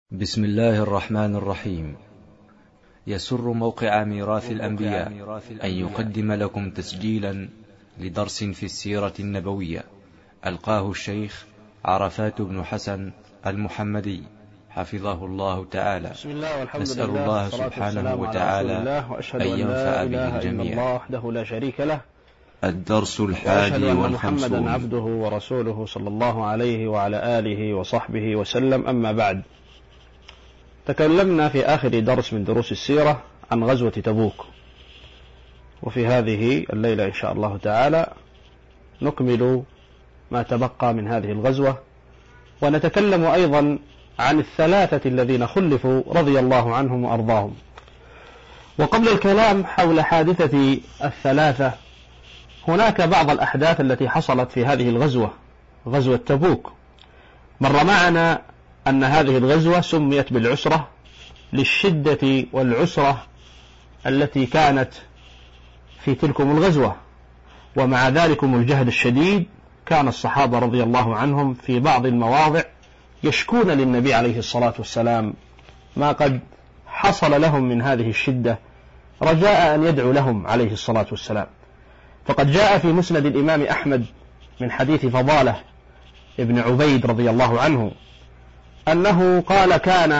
بسم الله الرحمن الرحيم. يسر موقع ميراث الأنبياء أن يقدم لكم تسجيلا لدرس في السيرة النبوية ألقاه الشيخ عرفات بن حسن المحمدي حفظه الله تعالى. نسأل الله سبحانه وتعالى أن ينفع به الجميع. وحده لا شريك له. الدرس الحادي محمدا والخمسون. عبده ورسوله صلى الله عليه وعلى آله وصحبه وسلم. أما بعد، تكلمنا في آخر درس من دروس السيرة عن غزوة تبوك، وفي هذه الليلة إن شاء الله تعالى نكمل ما تبقى من هذه الغزوة، ونتكلم أيضا عن الثلاثة الذين خلفوا رضي الله عنهم وأرضاهم. وقبل الكلام حول حادثة الثلاثة، هناك بعض الأحداث التي حصلت في هذه الغزوة، غزوة تبوك. مر معنا أن هذه الغزوة سميت بالعسرة للشدة والعسرة التي كانت في تلكم الغزوة، ومع ذلكم الجهد الشديد كان الصحابة رضي الله عنهم في بعض المواضع يشكون للنبي عليه الصلاة والسلام ما قد حصل لهم من هذه الشدة، رجاء أن يدعو لهم عليه الصلاة والسلام. فقد جاء في مسند الإمام أحمد من حديث فضالة ابن عبيد رضي الله عنه أنه قال: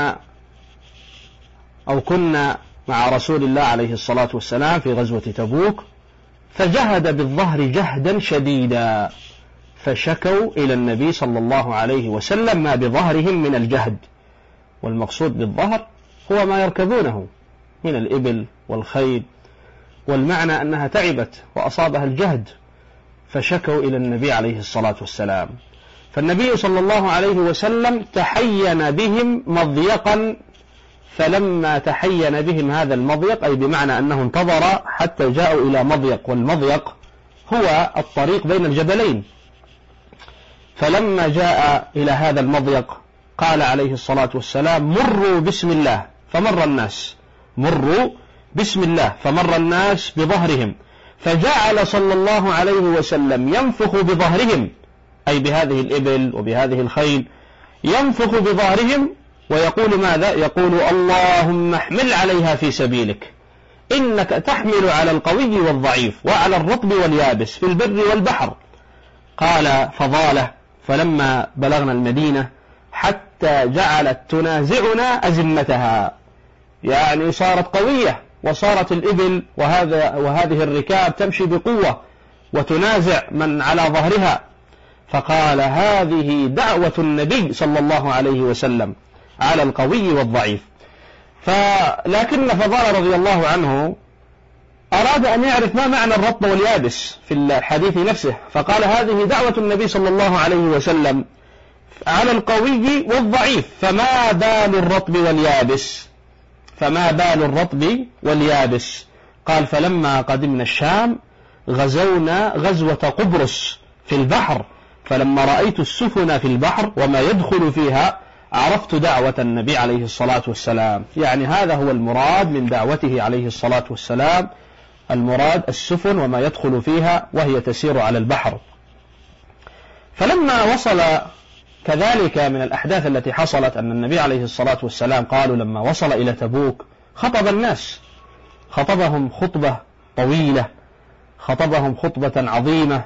كنا مع رسول الله عليه الصلاة والسلام في غزوة تبوك، فجهد بالظهر جهدا شديدا، فشكوا إلى النبي صلى الله عليه وسلم ما بظهرهم من الجهد. والمقصود بالظهر هو ما يركبونه من الإبل والخيل، والمعنى أنها تعبت وأصابها الجهد، فشكوا إلى النبي عليه الصلاة والسلام. فالنبي صلى الله عليه وسلم تحين بهم مضيقا، فلما تحين بهم هذا المضيق، أي بمعنى أنه انتظر حتى جاءوا إلى مضيق، والمضيق هو الطريق بين الجبلين. فلما جاء إلى هذا المضيق قال عليه الصلاة والسلام: مروا بسم الله. فمر الناس، مروا بسم الله، فمر الناس بظهرهم، فجعل صلى الله عليه وسلم ينفخ بظهرهم، أي بهذه الإبل وبهذه الخيل، ينفخ بظهرهم ويقول ماذا؟ يقول: اللهم احمل عليها في سبيلك، إنك تحمل على القوي والضعيف وعلى الرطب واليابس في البر والبحر. قال فضالة: فلما بلغنا المدينة حتى جعلت تنازعنا أزمتها، يعني صارت قوية، وصارت الإبل وهذه الركاب تمشي بقوة وتنازع من على ظهرها. فقال: هذه دعوة النبي صلى الله عليه وسلم على القوي والضعيف. لكن فضال رضي الله عنه أراد أن يعرف ما معنى الرطب واليابس في الحديث نفسه، فقال: هذه دعوة النبي صلى الله عليه وسلم على القوي والضعيف، فما بال الرطب واليابس؟ فما بال الرطب واليابس؟ قال: فلما قدمنا الشام غزونا غزوة قبرص في البحر، فلما رأيت السفن في البحر وما يدخل فيها عرفت دعوة النبي عليه الصلاة والسلام. يعني هذا هو المراد من دعوته عليه الصلاة والسلام، المراد السفن وما يدخل فيها وهي تسير على البحر. فلما وصل كذلك من الأحداث التي حصلت أن النبي عليه الصلاة والسلام قالوا لما وصل إلى تبوك خطب الناس، خطبهم خطبة طويلة، خطبهم خطبة عظيمة.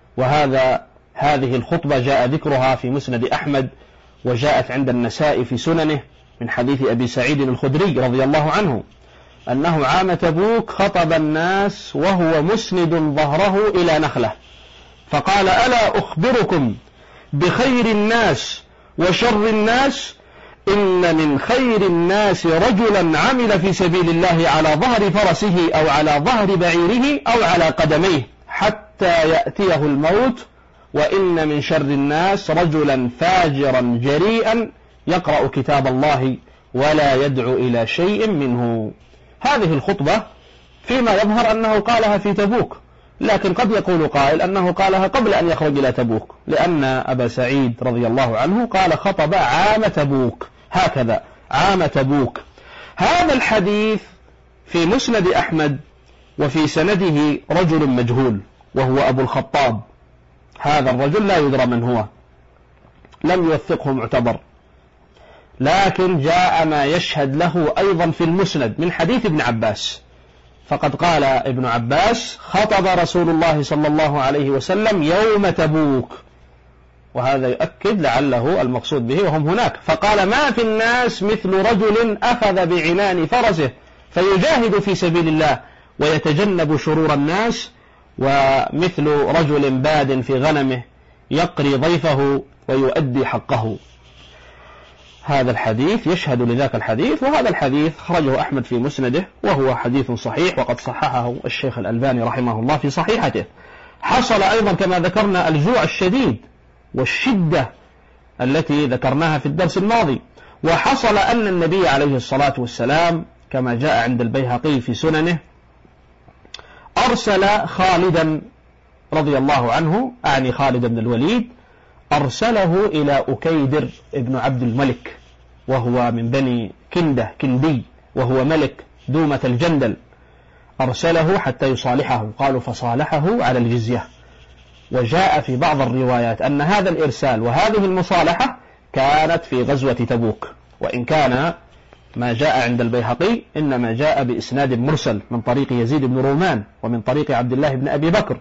هذه الخطبة جاء ذكرها في مسند أحمد، وجاءت عند النسائي في سننه من حديث أبي سعيد الخدري رضي الله عنه أنه عام تبوك خطب الناس وهو مسند ظهره إلى نخلة، فقال: ألا أخبركم بخير الناس وشر الناس؟ إن من خير الناس رجلا عمل في سبيل الله على ظهر فرسه أو على ظهر بعيره أو على قدميه حتى يأتيه الموت، وإن من شر الناس رجلا فاجرا جريئا يقرأ كتاب الله ولا يدعو إلى شيء منه. هذه الخطبة فيما يظهر أنه قالها في تبوك، لكن قد يقول قائل أنه قالها قبل أن يخرج إلى تبوك، لأن أبا سعيد رضي الله عنه قال: خطب عام تبوك، هكذا عام تبوك. هذا الحديث في مسند أحمد، وفي سنده رجل مجهول وهو أبو الخطاب. هذا الرجل لا يدرى من هو، لم يوثقه معتبر، لكن جاء ما يشهد له أيضا في المسند من حديث ابن عباس، فقد قال ابن عباس: خطب رسول الله صلى الله عليه وسلم يوم تبوك، وهذا يؤكد لعله المقصود به وهم هناك، فقال: ما في الناس مثل رجل أخذ بعنان فرسه فيجاهد في سبيل الله ويتجنب شرور الناس، ومثل رجل باد في غنمه يقري ضيفه ويؤدي حقه. هذا الحديث يشهد لذاك الحديث، وهذا الحديث خرجه أحمد في مسنده وهو حديث صحيح، وقد صححه الشيخ الألباني رحمه الله في صحيحته. حصل أيضا كما ذكرنا الجوع الشديد والشدة التي ذكرناها في الدرس الماضي، وحصل أن النبي عليه الصلاة والسلام كما جاء عند البيهقي في سننه أرسل خالدا رضي الله عنه، أعني خالد بن الوليد، أرسله إلى أكيدر ابن عبد الملك، وهو من بني كندة كندي، وهو ملك دومة الجندل، أرسله حتى يصالحه، قالوا فصالحه على الجزية. وجاء في بعض الروايات أن هذا الإرسال وهذه المصالحة كانت في غزوة تبوك، وإن كان ما جاء عند البيهقي إنما جاء بإسناد مرسل من طريق يزيد بن رومان ومن طريق عبد الله بن أبي بكر.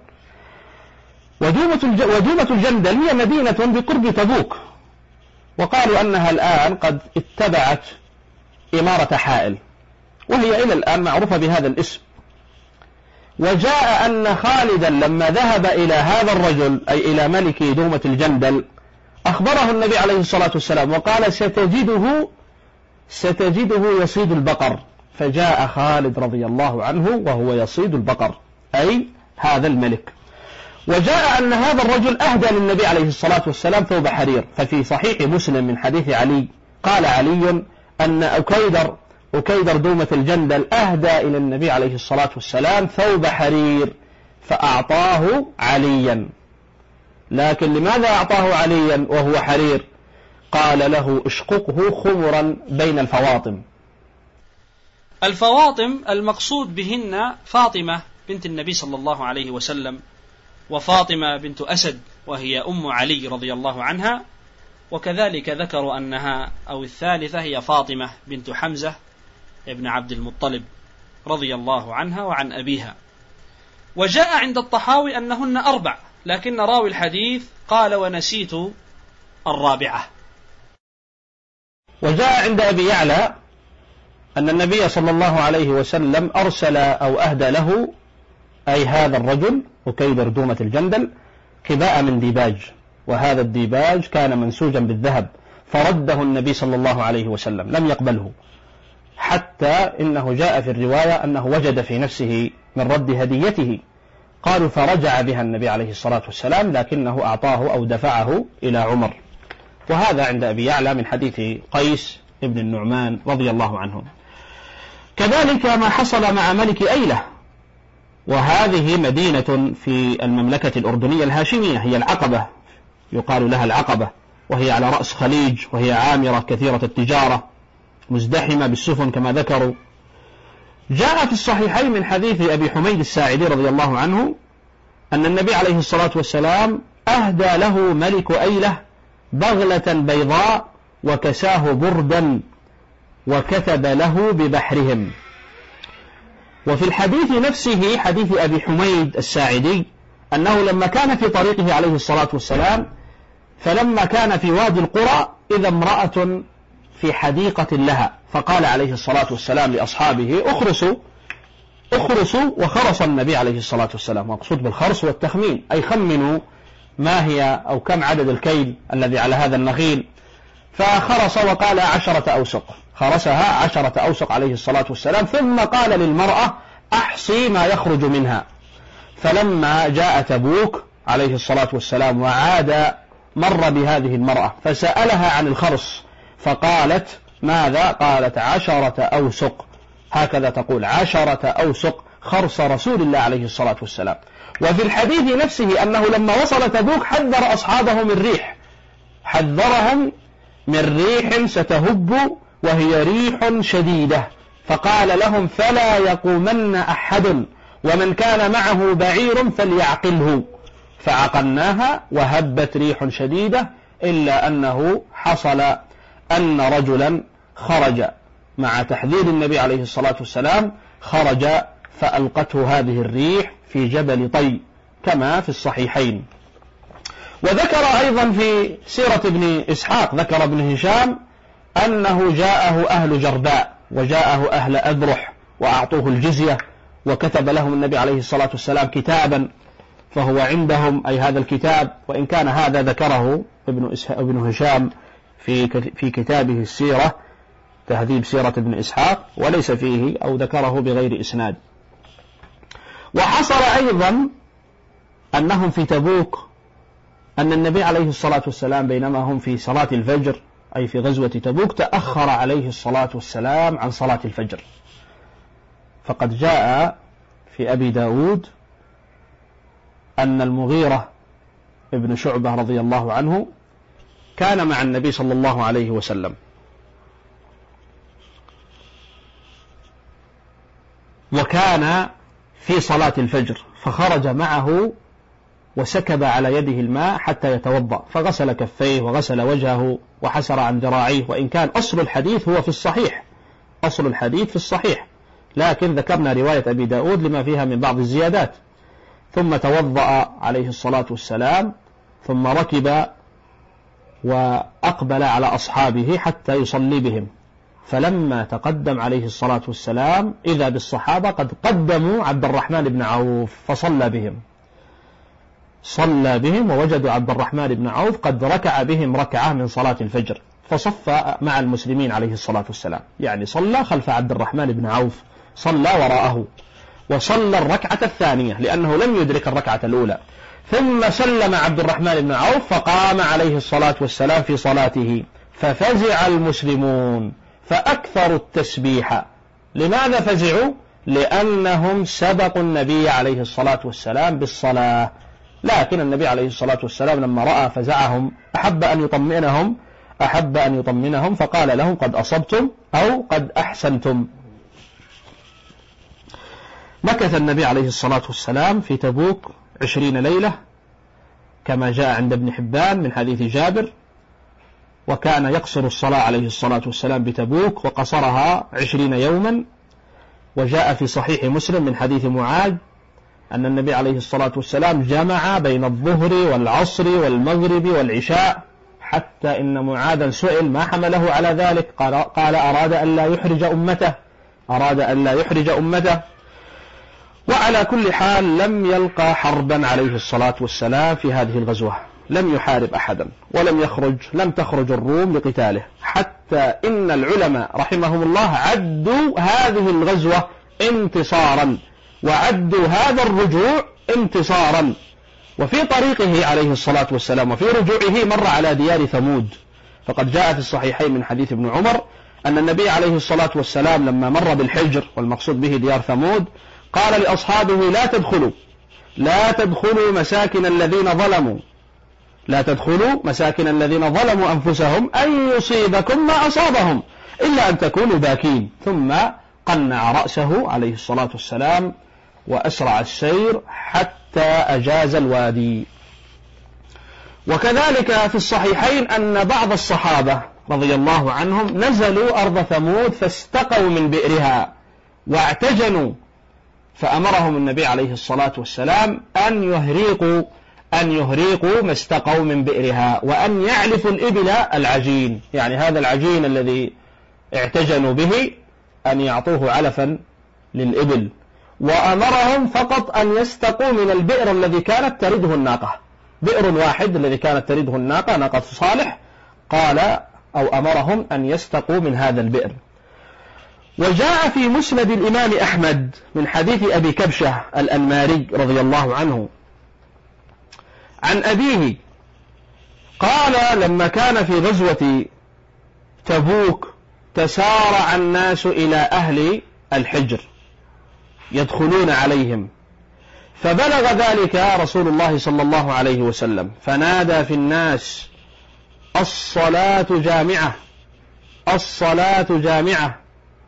ودومة الجندل هي مدينة بقرب تبوك، وقالوا أنها الآن قد اتبعت إمارة حائل، وهي إلى الآن معروفة بهذا الاسم. وجاء أن خالدا لما ذهب إلى هذا الرجل أي إلى ملك دومة الجندل أخبره النبي عليه الصلاة والسلام وقال: ستجده يصيد البقر. فجاء خالد رضي الله عنه وهو يصيد البقر، أي هذا الملك. وجاء أن هذا الرجل أهدى للنبي عليه الصلاة والسلام ثوب حرير، ففي صحيح مسلم من حديث علي قال علي أن أكيدر دومة الجندل أهدى إلى النبي عليه الصلاة والسلام ثوب حرير فأعطاه عليا. لكن لماذا أعطاه عليا وهو حرير؟ قال له: اشققه خمرا بين الفواطم. الفواطم المقصود بهن فاطمة بنت النبي صلى الله عليه وسلم، وفاطمة بنت أسد وهي أم علي رضي الله عنها، وكذلك ذكروا أنها أو الثالثة هي فاطمة بنت حمزة ابن عبد المطلب رضي الله عنها وعن أبيها. وجاء عند الطحاوي أنهن 4، لكن راوي الحديث قال: ونسيت الرابعة. وجاء عند أبي يعلى أن النبي صلى الله عليه وسلم أرسل أو أهدى له، أي هذا الرجل أكيدر دومة الجندل، قباء من ديباج، وهذا الديباج كان منسوجا بالذهب، فرده النبي صلى الله عليه وسلم، لم يقبله، حتى إنه جاء في الرواية أنه وجد في نفسه من رد هديته. قالوا فرجع بها النبي عليه الصلاة والسلام، لكنه أعطاه أو دفعه إلى عمر. وهذا عند أبي يعلى من حديث قيس ابن النعمان رضي الله عنه. كذلك ما حصل مع ملك أيلة، وهذه مدينة في المملكة الأردنية الهاشمية، هي العقبة، يقال لها العقبة، وهي على رأس خليج، وهي عامرة كثيرة التجارة مزدحمة بالسفن كما ذكروا. جاء في الصحيحين من حديث أبي حميد الساعدي رضي الله عنه أن النبي عليه الصلاة والسلام أهدى له ملك أيلة بغلة بيضاء وكساه بردا وكتب له ببحرهم. وفي الحديث نفسه حديث أبي حميد الساعدي أنه لما كان في طريقه عليه الصلاة والسلام، فلما كان في وادي القرى إذا امرأة في حديقة لها، فقال عليه الصلاة والسلام لأصحابه: اخرسوا، وخرس النبي عليه الصلاة والسلام. مقصود بالخرس والتخمين، أي خمنوا ما هي أو كم عدد الكيل الذي على هذا النخيل، فخرس وقال 10 أوسق، خرسها 10 أوسق عليه الصلاة والسلام، ثم قال للمرأة: أحصي ما يخرج منها. فلما جاء تبوك عليه الصلاة والسلام وعاد مر بهذه المرأة فسألها عن الخرس، فقالت: ماذا؟ قالت: 10 أوسق، هكذا تقول 10 أوسق خرس رسول الله عليه الصلاة والسلام. وفي الحديث نفسه أنه لما وصل تبوك حذر أصحابه من ريح، حذرهم من ريح ستهب وهي ريح شديدة، فقال لهم: فلا يقومن أحد، ومن كان معه بعير فليعقله. فعقلناها وهبت ريح شديدة، إلا أنه حصل أن رجلا خرج مع تحذير النبي عليه الصلاة والسلام، خرج فألقته هذه الريح في جبل طي كما في الصحيحين. وذكر أيضا في سيرة ابن إسحاق، ذكر ابن هشام أنه جاءه أهل جرداء وجاءه أهل أذرح وأعطوه الجزية، وكتب لهم النبي عليه الصلاة والسلام كتابا فهو عندهم، أي هذا الكتاب، وإن كان هذا ذكره ابن هشام في كتابه السيرة تهذيب سيرة ابن إسحاق، وليس فيه أو ذكره بغير إسناد. وحصل أيضا أنهم في تبوك أن النبي عليه الصلاة والسلام بينما هم في صلاة الفجر، أي في غزوة تبوك، تأخر عليه الصلاة والسلام عن صلاة الفجر. فقد جاء في أبي داود أن المغيرة ابن شعبة رضي الله عنه كان مع النبي صلى الله عليه وسلم، وكان في صلاة الفجر، فخرج معه وسكب على يده الماء حتى يتوضأ، فغسل كفيه وغسل وجهه وحسر عن ذراعيه، وإن كان أصل الحديث هو في الصحيح، أصل الحديث في الصحيح، لكن ذكرنا رواية أبي داود لما فيها من بعض الزيادات. ثم توضأ عليه الصلاة والسلام، ثم ركب وأقبل على أصحابه حتى يصلي بهم، فلما تقدم عليه الصلاة والسلام إذا بالصحابة قد قدموا عبد الرحمن بن عوف فصلى بهم، صلى بهم ووجدوا عبد الرحمن بن عوف قد ركع بهم ركعة من صلاة الفجر، فصف مع المسلمين عليه الصلاة والسلام، يعني صلى خلف عبد الرحمن بن عوف، صلى وراءه وصلى الركعة الثانية لأنه لم يدرك الركعة الأولى. ثم سلم عبد الرحمن بن عوف فقام عليه الصلاة والسلام في صلاته، ففزع المسلمون فأكثروا التسبيح. لماذا فزعوا؟ لأنهم سبقوا النبي عليه الصلاة والسلام بالصلاة، لكن النبي عليه الصلاة والسلام لما رأى فزعهم أحب أن يطمئنهم فقال لهم قد أصبتم أو قد أحسنتم. مكث النبي عليه الصلاة والسلام في تبوك 20 ليلة كما جاء عند ابن حبان من حديث جابر، وكان يقصر الصلاة عليه الصلاة والسلام بتبوك وقصرها 20 يوما. وجاء في صحيح مسلم من حديث معاذ أن النبي عليه الصلاة والسلام جمع بين الظهر والعصر والمغرب والعشاء، حتى إن معاذا سئل ما حمله على ذلك، قال أراد أن لا يحرج أمته. وعلى كل حال لم يلقى حربا عليه الصلاة والسلام في هذه الغزوة، لم يحارب أحدا لم تخرج الروم لقتاله، حتى إن العلماء رحمهم الله عدوا هذه الغزوة انتصارا وعدوا هذا الرجوع انتصارا. وفي طريقه عليه الصلاة والسلام وفي رجوعه مر على ديار ثمود، فقد جاء في الصحيحين من حديث ابن عمر أن النبي عليه الصلاة والسلام لما مر بالحجر والمقصود به ديار ثمود قال لأصحابه لا تدخلوا مساكن الذين ظلموا أنفسهم أن يصيبكم ما أصابهم إلا أن تكونوا باكين. ثم قنع رأسه عليه الصلاة والسلام وأسرع السير حتى أجاز الوادي. وكذلك في الصحيحين أن بعض الصحابة رضي الله عنهم نزلوا أرض ثمود فاستقوا من بئرها واعتجنوا، فأمرهم النبي عليه الصلاة والسلام أن يهريقوا ما استقوا من بئرها، وأن يعلفوا الإبل العجين، يعني هذا العجين الذي اعتجنوا به أن يعطوه علفا للإبل. وأمرهم فقط أن يستقوا من البئر الذي كانت ترده الناقة، بئر واحد الذي كانت ترده الناقة، ناقة صالح، أمرهم أن يستقوا من هذا البئر. وجاء في مسند الإمام أحمد من حديث أبي كبشة الأنماري رضي الله عنه عن أبيه قال لما كان في غزوة تبوك تسارع الناس إلى أهل الحجر يدخلون عليهم، فبلغ ذلك رسول الله صلى الله عليه وسلم فنادى في الناس الصلاة جامعة.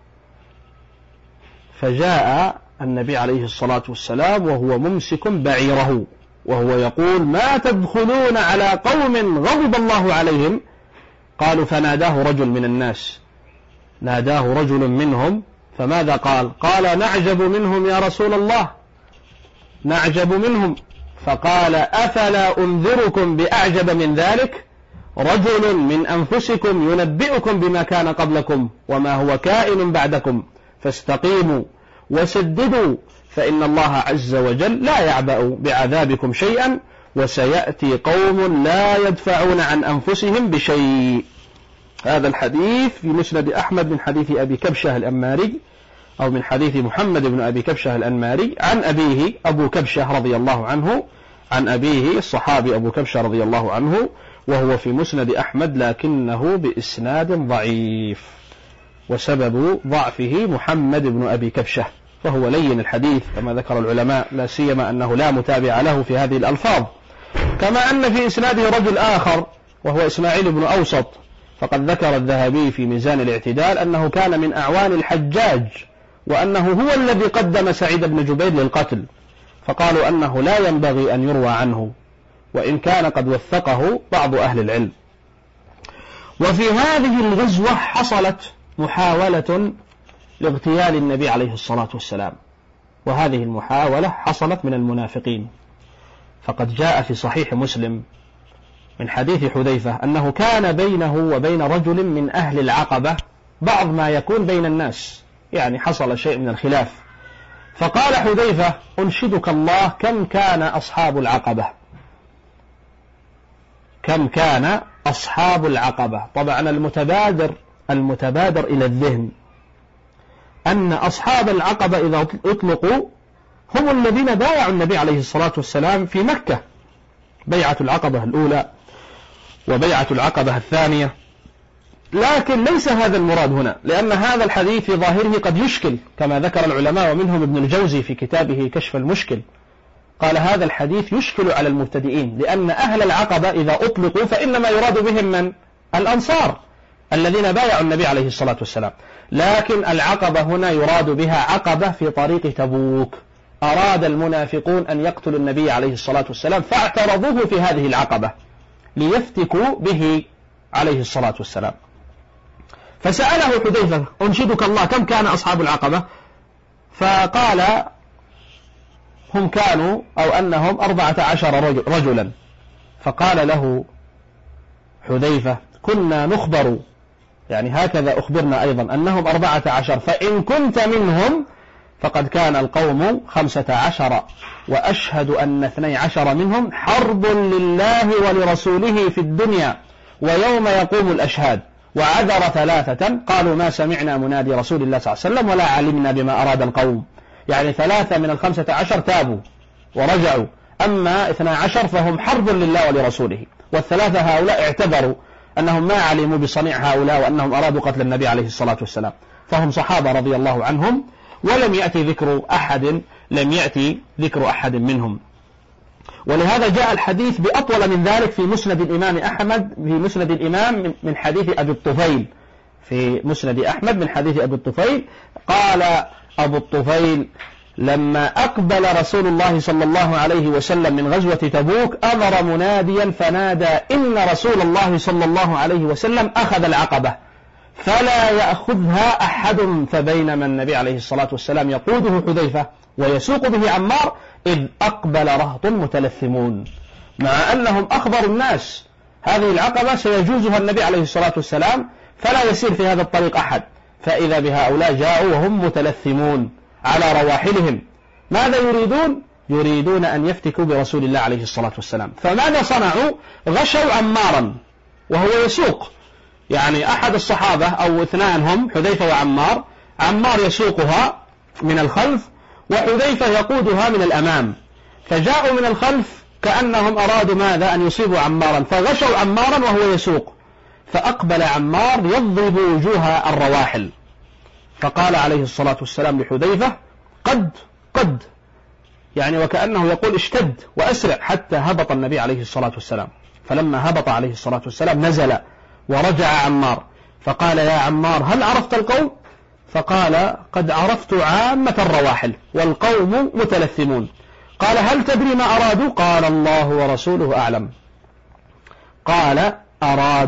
فجاء النبي عليه الصلاة والسلام وهو ممسك بعيره وهو يقول ما تدخلون على قوم غضب الله عليهم قالوا فناداه رجل من الناس، ناداه رجل منهم، فماذا قال؟ قال نعجب منهم يا رسول الله، نعجب منهم. فقال أفلا أنذركم بأعجب من ذلك؟ رجل من أنفسكم ينبئكم بما كان قبلكم وما هو كائن بعدكم، فاستقيموا وسددوا فإن الله عز وجل لا يعبأ بعذابكم شيئا، وسيأتي قوم لا يدفعون عن أنفسهم بشيء. هذا الحديث في مسند أحمد من حديث أبي كبشة الأنماري، أو من حديث محمد بن أبي كبشة الأنماري عن أبيه أبو كبشة رضي الله عنه، عن أبيه الصحابي أبو كبشة رضي الله عنه، وهو في مسند أحمد لكنه بإسناد ضعيف، وسبب ضعفه محمد بن أبي كبشة، فهو لين الحديث كما ذكر العلماء، لا سيما أنه لا متابع له في هذه الألفاظ. كما أن في إسناده رجل آخر وهو إسماعيل بن أوسط، فقد ذكر الذهبي في ميزان الاعتدال أنه كان من أعوان الحجاج، وأنه هو الذي قدم سعيد بن جبير للقتل، فقالوا أنه لا ينبغي أن يروى عنه، وإن كان قد وثقه بعض أهل العلم. وفي هذه الغزوة حصلت محاولة لاغتيال النبي عليه الصلاة والسلام، وهذه المحاولة حصلت من المنافقين، فقد جاء في صحيح مسلم من حديث حذيفة أنه كان بينه وبين رجل من أهل العقبة بعض ما يكون بين الناس، يعني حصل شيء من الخلاف، فقال حذيفة أنشدك الله كم كان أصحاب العقبة، كم كان أصحاب العقبة. طبعا المتبادر إلى الذهن أن أصحاب العقبة إذا أطلقوا هم الذين بايعوا النبي عليه الصلاة والسلام في مكة، بيعة العقبة الأولى وبيعة العقبة الثانية، لكن ليس هذا المراد هنا، لأن هذا الحديث في ظاهره قد يشكل كما ذكر العلماء، ومنهم ابن الجوزي في كتابه كشف المشكل قال هذا الحديث يشكل على المبتدئين، لأن أهل العقبة إذا أطلقوا فإنما يراد بهم من؟ الأنصار الذين بايعوا النبي عليه الصلاة والسلام، لكن العقبة هنا يراد بها عقبة في طريق تبوك، أراد المنافقون أن يقتلوا النبي عليه الصلاة والسلام فاعترضوه في هذه العقبة ليفتكوا به عليه الصلاة والسلام. فسأله حذيفة أنشدك الله كم كان أصحاب العقبة؟ فقال هم كانوا أو أنهم 14 رجلا. فقال له حذيفة كنا نخبر، يعني هكذا أخبرنا أيضا أنهم 14، فإن كنت منهم فقد كان القوم 15، وأشهد أن 12 منهم حرب لله ولرسوله في الدنيا ويوم يقوم الأشهاد، وعذر 3 قالوا ما سمعنا منادي رسول الله صلى الله عليه وسلم ولا علمنا بما أراد القوم، يعني 3 من 15 تابوا ورجعوا، أما 12 فهم حرب لله ولرسوله، والثلاثة هؤلاء اعتبروا أنهم ما علموا بصنيع هؤلاء وأنهم أرادوا قتل النبي عليه الصلاة والسلام، فهم صحابة رضي الله عنهم، ولم يأتي ذكر أحد منهم. ولهذا جاء الحديث بأطول من ذلك في مسند الإمام أحمد، في مسند الإمام من حديث أبي الطفيل، في مسند أحمد من حديث أبي الطفيل قال أبو الطفيل لما أقبل رسول الله صلى الله عليه وسلم من غزوة تبوك أمر مناديا فنادى إن رسول الله صلى الله عليه وسلم أخذ العقبة فلا يأخذها أحد، فبينما النبي عليه الصلاة والسلام يقوده حذيفة ويسوق به عمار إذ أقبل رهط متلثمون، مع أنهم أخبروا الناس هذه العقبة سيجوزها النبي عليه الصلاة والسلام فلا يسير في هذا الطريق أحد، فإذا بهؤلاء جاءوا وهم متلثمون على رواحلهم، ماذا يريدون؟ يريدون أن يفتكوا برسول الله عليه الصلاة والسلام. فماذا صنعوا؟ غشوا عمارا وهو يسوق، يعني أحد الصحابة أو 2 هم حذيفة وعمار، عمار يسوقها من الخلف وحذيفة يقودها من الأمام، فجاءوا من الخلف كأنهم أرادوا ماذا؟ أن يصيبوا عمارا، فغشوا عمارا وهو يسوق، فأقبل عمار يضرب وجوه الرواحل، فقال عليه الصلاة والسلام لحذيفة قد يعني وكأنه يقول اشتد وأسرع حتى هبط النبي عليه الصلاة والسلام. فلما هبط عليه الصلاة والسلام نزل ورجع عمار فقال يا عمار هل عرفت القوم؟ فقال قد عرفت عامة الرواحل والقوم متلثمون. قال هل تدري ما أرادوا؟ قال الله ورسوله أعلم. قال أرادوا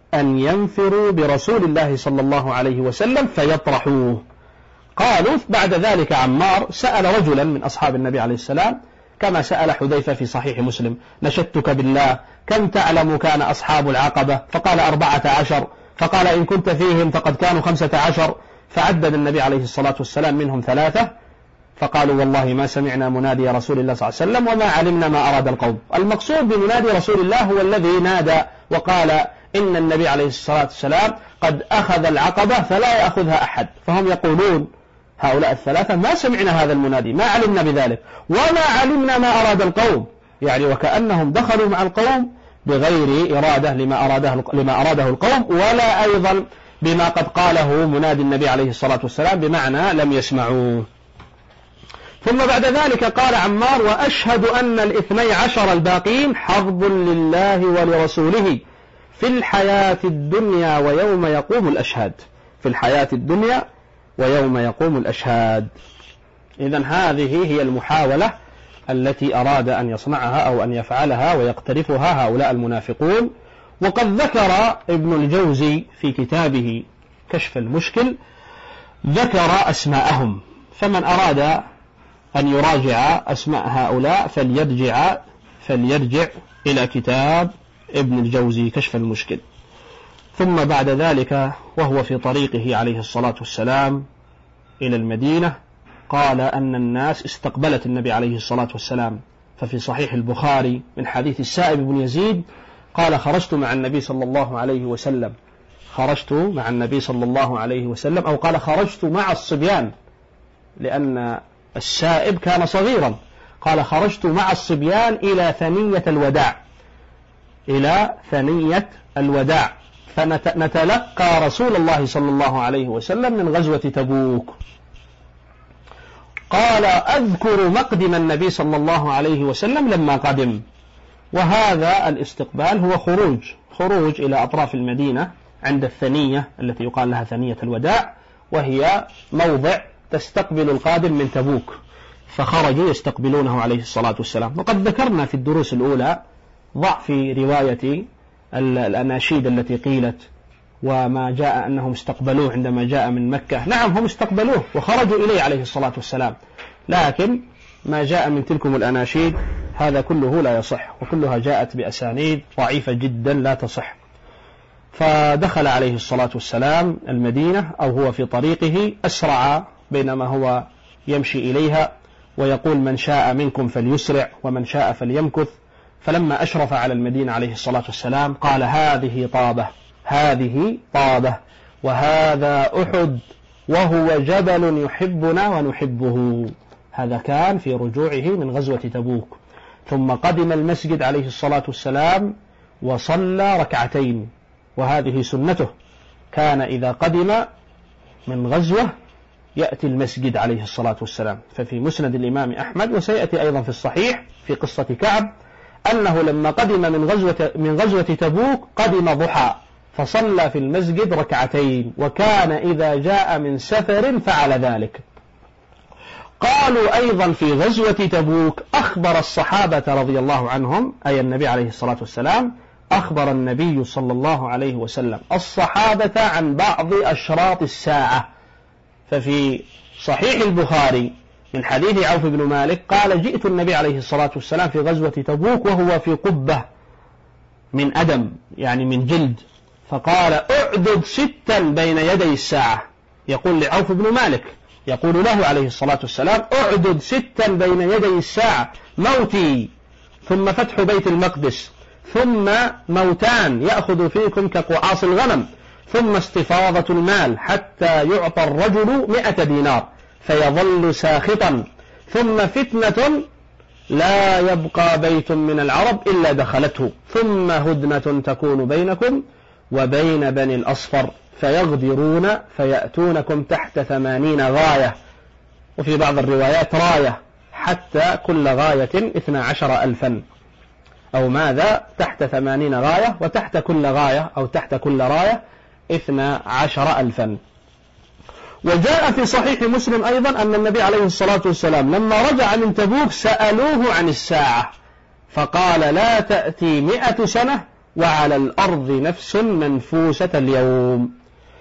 أن ينفروا برسول الله صلى الله عليه وسلم فيطرحوه. قالوا بعد ذلك عمار سأل رجلا من أصحاب النبي عليه السلام كما سأل حذيفة في صحيح مسلم: نشدتك بالله كم تعلم كان أصحاب العقبة؟ فقال 14. فقال: إن كنت فيهم فقد كانوا 15. فعدد النبي عليه الصلاة والسلام منهم 3. فقالوا: والله ما سمعنا منادي رسول الله صلى الله عليه وسلم وما علمنا ما أراد القوم. المقصود بمنادي رسول الله هو الذي نادى وقال إن النبي عليه الصلاة والسلام قد أخذ العقبة فلا يأخذها أحد. فهم يقولون هؤلاء 3: ما سمعنا هذا المنادي، ما علمنا بذلك، وما علمنا ما أراد القوم، يعني وكأنهم دخلوا مع القوم بغير إرادة لما أراده القوم، ولا أيضا بما قد قاله منادي النبي عليه الصلاة والسلام، بمعنى لم يسمعوه. ثم بعد ذلك قال عمار: وأشهد أن 12 الباقين حرب لله ولرسوله في الحياة الدنيا ويوم يقوم الأشهاد. في الحياة الدنيا ويوم يقوم الأشهاد. إذن هذه هي المحاولة التي أراد أن يصنعها أو أن يفعلها ويقترفها هؤلاء المنافقون. وقد ذكر ابن الجوزي في كتابه كشف المشكل ذكر أسماءهم، فمن أراد أن يراجع أسماء هؤلاء فليرجع إلى كتاب ابن الجوزي كشف المشكل. ثم بعد ذلك وهو في طريقه عليه الصلاة والسلام إلى المدينة قال أن الناس استقبلت النبي عليه الصلاة والسلام. ففي صحيح البخاري من حديث السائب بن يزيد قال: خرجت مع النبي صلى الله عليه وسلم، أو قال: خرجت مع الصبيان، لأن السائب كان صغيرا. قال: خرجت مع الصبيان إلى ثنية الوداع فنتلقى رسول الله صلى الله عليه وسلم من غزوة تبوك. قال: أذكر مقدم النبي صلى الله عليه وسلم لما قدم. وهذا الاستقبال هو خروج إلى أطراف المدينة عند الثنية التي يقال لها ثنية الوداع، وهي موضع تستقبل القادم من تبوك، فخرجوا يستقبلونه عليه الصلاة والسلام. وقد ذكرنا في الدروس الأولى ضعف رواية الأناشيد التي قيلت وما جاء أنهم استقبلوه عندما جاء من مكة. نعم، هم استقبلوه وخرجوا إليه عليه الصلاة والسلام، لكن ما جاء من تلكم الأناشيد هذا كله لا يصح، وكلها جاءت بأسانيد ضعيفة جدا لا تصح. فدخل عليه الصلاة والسلام المدينة أو هو في طريقه، أسرع بينما هو يمشي إليها ويقول: من شاء منكم فليسرع ومن شاء فليمكث. فلما أشرف على المدينة عليه الصلاة والسلام قال: هذه طابة وهذا أحد وهو جبل يحبنا ونحبه. هذا كان في رجوعه من غزوة تبوك. ثم قدم المسجد عليه الصلاة والسلام وصلى 2 وهذه سنته، كان إذا قدم من غزوة يأتي المسجد عليه الصلاة والسلام. ففي مسند الإمام أحمد، وسيأتي أيضا في الصحيح في قصة كعب، أنه لما قدم من غزوة تبوك قدم ضحى فصلى في المسجد 2، وكان إذا جاء من سفر فعل ذلك. قالوا أيضا في غزوة تبوك أخبر الصحابة رضي الله عنهم، أي النبي عليه الصلاة والسلام، أخبر النبي صلى الله عليه وسلم الصحابة عن بعض أشراط الساعة. ففي صحيح البخاري من حديث عوف بن مالك قال: جئت النبي عليه الصلاة والسلام في غزوة تبوك وهو في قبة من أدم، يعني من جلد، فقال: أعدد 6 بين يدي الساعة. يقول لعوف بن مالك، يقول له عليه الصلاة والسلام: أعدد 6 بين يدي الساعة: موتي، ثم فتح بيت المقدس، ثم موتان يأخذ فيكم كقعاص الغنم، ثم استفاضة المال حتى يعطى الرجل 100 دينار فيظل ساخطا، ثم فتنة لا يبقى بيت من العرب إلا دخلته، ثم هدنة تكون بينكم وبين بني الأصفر فيغدرون فيأتونكم تحت 80 غاية، وفي بعض الروايات راية، حتى كل غاية 12,000 أو ماذا، تحت 80 غاية، وتحت كل غاية أو تحت كل راية 12,000. وجاء في صحيح مسلم أيضا أن النبي عليه الصلاة والسلام لما رجع من تبوك سألوه عن الساعة فقال: لا تأتي 100 سنة وعلى الأرض نفس منفوسة اليوم.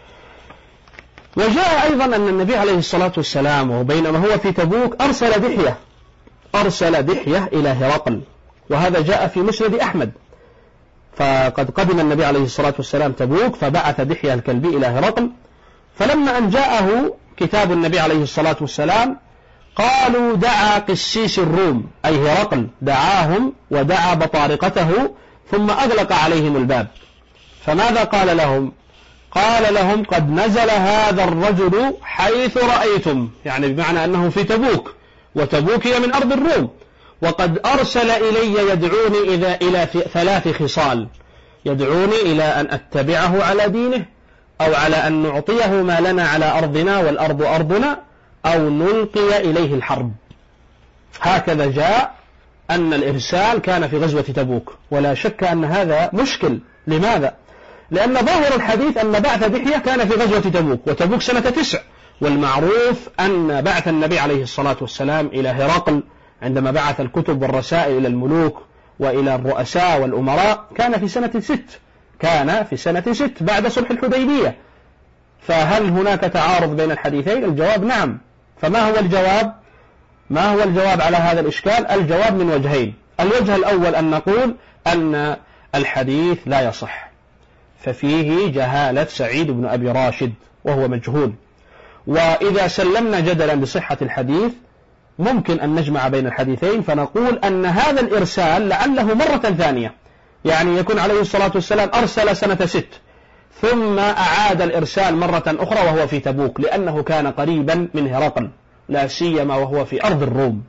وجاء أيضا أن النبي عليه الصلاة والسلام وبينما هو في تبوك أرسل دحية إلى هرقل، وهذا جاء في مسند أحمد. فقد قدم النبي عليه الصلاة والسلام تبوك فبعث دحية الكلبي إلى هرقل، فلما أن جاءه كتاب النبي عليه الصلاة والسلام قالوا دعا قسيس الروم أي هرقل دعاهم ودعا بطارقته ثم أغلق عليهم الباب. فماذا قال لهم؟ قال لهم قد نزل هذا الرجل حيث رأيتم، يعني بمعنى أنه في تبوك، وتبوك هي من أرض الروم، وقد أرسل إلي يدعوني إلى 3 خصال: يدعوني إلى أن أتبعه على دينه، أو على أن نعطيه ما لنا على أرضنا والأرض أرضنا، أو نلقي إليه الحرب. هكذا جاء أن الإرسال كان في غزوة تبوك، ولا شك أن هذا مشكل. لماذا؟ لأن ظاهر الحديث أن بعث دحية كان في غزوة تبوك، وتبوك سنة 9، والمعروف أن بعث النبي عليه الصلاة والسلام إلى هرقل عندما بعث الكتب والرسائل إلى الملوك وإلى الرؤساء والأمراء كان في سنة 6، كان في سنة 6 بعد صلح الحديبية. فهل هناك تعارض بين الحديثين؟ الجواب نعم. فما هو الجواب؟ ما هو الجواب على هذا الإشكال؟ الجواب من وجهين. الوجه الأول أن نقول أن الحديث لا يصح، ففيه جهالة سعيد بن أبي راشد وهو مجهول. وإذا سلمنا جدلا بصحة الحديث ممكن أن نجمع بين الحديثين فنقول أن هذا الإرسال لعله مرة ثانية، يعني يكون عليه الصلاة والسلام أرسل سنة 6 ثم أعاد الإرسال مرة أخرى وهو في تبوك، لأنه كان قريبا من هرقل لا سيما وهو في أرض الروم.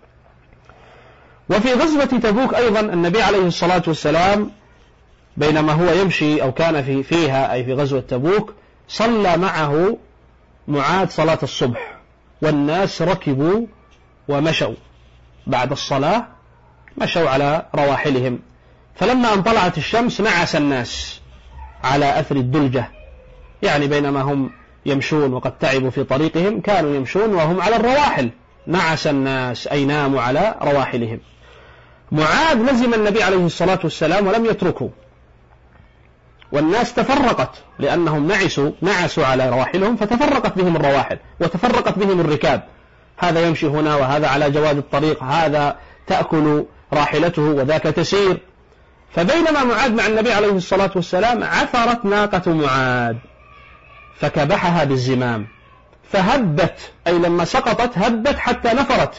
وفي غزوة تبوك أيضا النبي عليه الصلاة والسلام بينما هو يمشي أو كان فيها أي في غزوة تبوك صلى معه معاذ صلاة الصبح، والناس ركبوا ومشوا بعد الصلاة، مشوا على رواحلهم. فلما أن طلعت الشمس نعس الناس على أثر الدلجة، يعني بينما هم يمشون وقد تعبوا في طريقهم كانوا يمشون وهم على الرواحل، نعس الناس أي ناموا على رواحلهم. معاذ لزم النبي عليه الصلاة والسلام ولم يتركه، والناس تفرقت لأنهم نعسوا على رواحلهم، فتفرقت بهم الرواحل وتفرقت بهم الركاب، هذا يمشي هنا وهذا على جواد الطريق، هذا تأكل راحلته وذاك تسير. فبينما معاذ مع النبي عليه الصلاة والسلام عثرت ناقة معاذ فكبحها بالزمام فهبت، أي لما سقطت هبت حتى نفرت.